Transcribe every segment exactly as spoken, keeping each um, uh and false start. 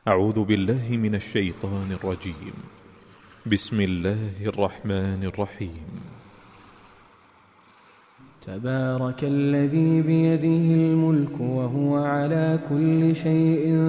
أعوذ بالله من الشيطان الرجيم. بسم الله الرحمن الرحيم. تبارك الذي بيده الملك وهو على كل شيء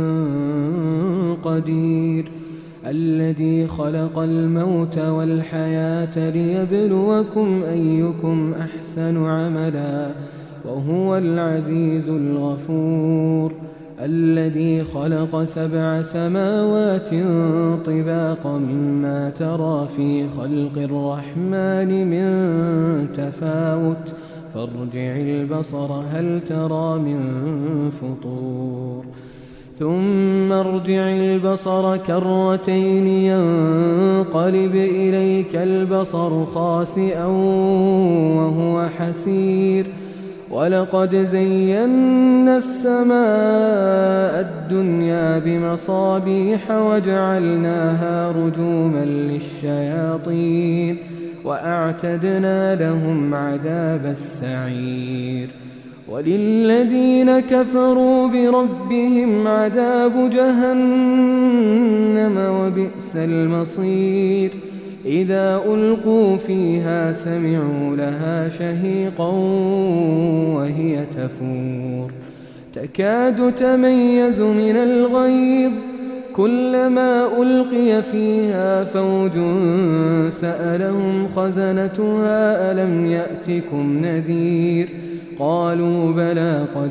قدير، الذي خلق الموت والحياة ليبلوكم أيكم أحسن عملا وهو العزيز الغفور، الذي خلق سبع سماوات طباقا ما ترى في خلق الرحمن من تفاوت فارجع البصر هل ترى من فطور، ثم ارجع البصر كرتين ينقلب إليك البصر خاسئا وهو حسير، ولقد زينا السماء الدنيا بمصابيح وجعلناها رجوما للشياطين وأعتدنا لهم عذاب السعير، وللذين كفروا بربهم عذاب جهنم وبئس المصير، إذا ألقوا فيها سمعوا لها شهيقا وهي تفور تكاد تميز من الغيظ، كلما ألقي فيها فوج سألهم خزنتها ألم يأتكم نذير، قالوا بلى قد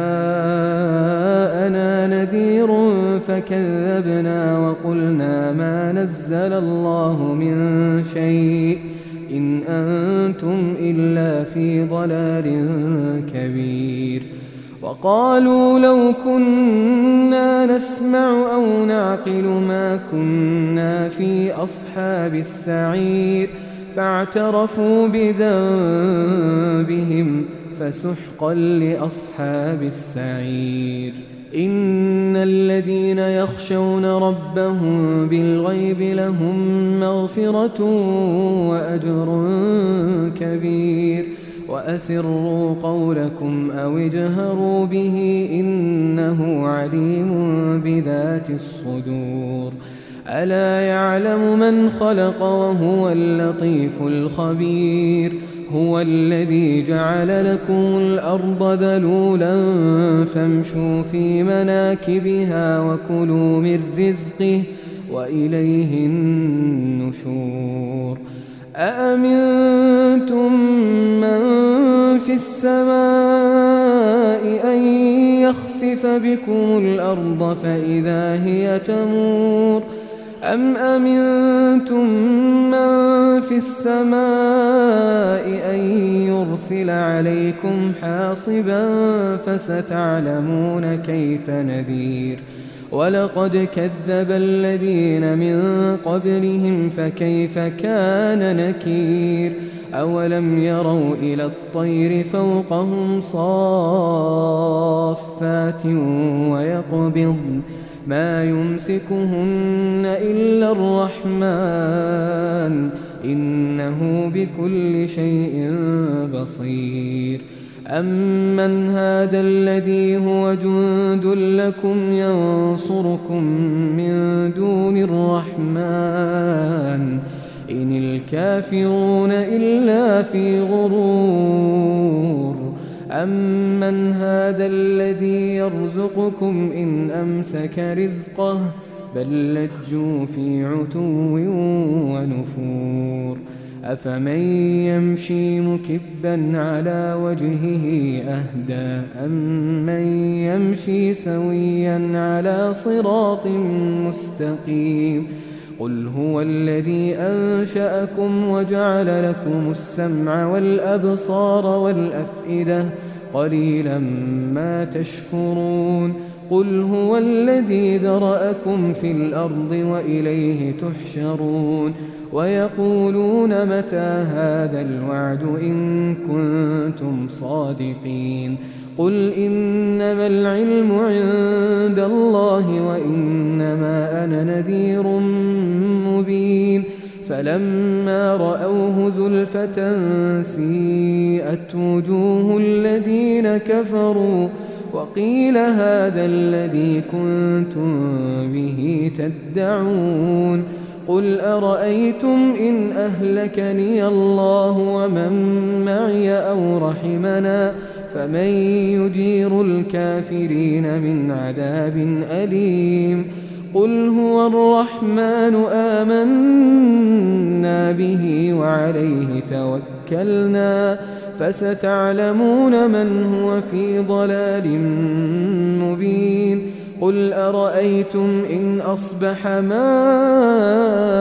جاءنا نذير فكذبنا وقلنا ما نزل الله من شيء إن أنتم إلا في ضلال كبير، وقالوا لو كنا نسمع أو نعقل ما كنا في أصحاب السعير، فاعترفوا بذنبهم فسحقا لأصحاب السعير. إن الذين يخشون ربهم بالغيب لهم مغفرة وأجر كبير، وأسروا قولكم أو اجهروا به إنه عليم بذات الصدور، ألا يعلم من خلق وهو اللطيف الخبير، هو الذي جعل لكم الأرض ذلولا فامشوا في مناكبها وكلوا من رزقه وإليه النشور، أأمنتم من في السماء أن يخسف بكم الأرض فإذا هي تمور، أم أمنتم من في السماء أن يرسل عليكم حاصبا فستعلمون كيف نذير، ولقد كذب الذين من قبلهم فكيف كان نكير، أولم يروا إلى الطير فوقهم صافات ويقبضن ما يمسكهن إلا الرحمن إنه بكل شيء بصير، أمن هذا الذي هو جند لكم ينصركم من دون الرحمن إن الكافرون إلا في غرور، أمن هذا الذي يرزقكم إن أمسك رزقه بل لجوا في عتو ونفور، أفمن يمشي مكبا على وجهه أهدى أمن يمشي سويا على صراط مستقيم، قل هو الذي أنشأكم وجعل لكم السمع والأبصار والأفئدة قليلا ما تشكرون، قل هو الذي ذرأكم في الأرض وإليه تحشرون، ويقولون متى هذا الوعد إن كنتم صادقين، قل إنما العلم عند الله وإنما أنا نذير مبين، فلما رأوه زلفة سيئت وجوه الذين كفروا وقيل هذا الذي كنتم به تدعون قل أرأيتم إن أهلكني الله ومن معي أو رحمنا فمن يجير الكافرين من عذاب أليم قل هو الرحمن آمنا به وعليه توكلنا فستعلمون من هو في ضلال مبين قل أرأيتم إن أصبح ماؤكم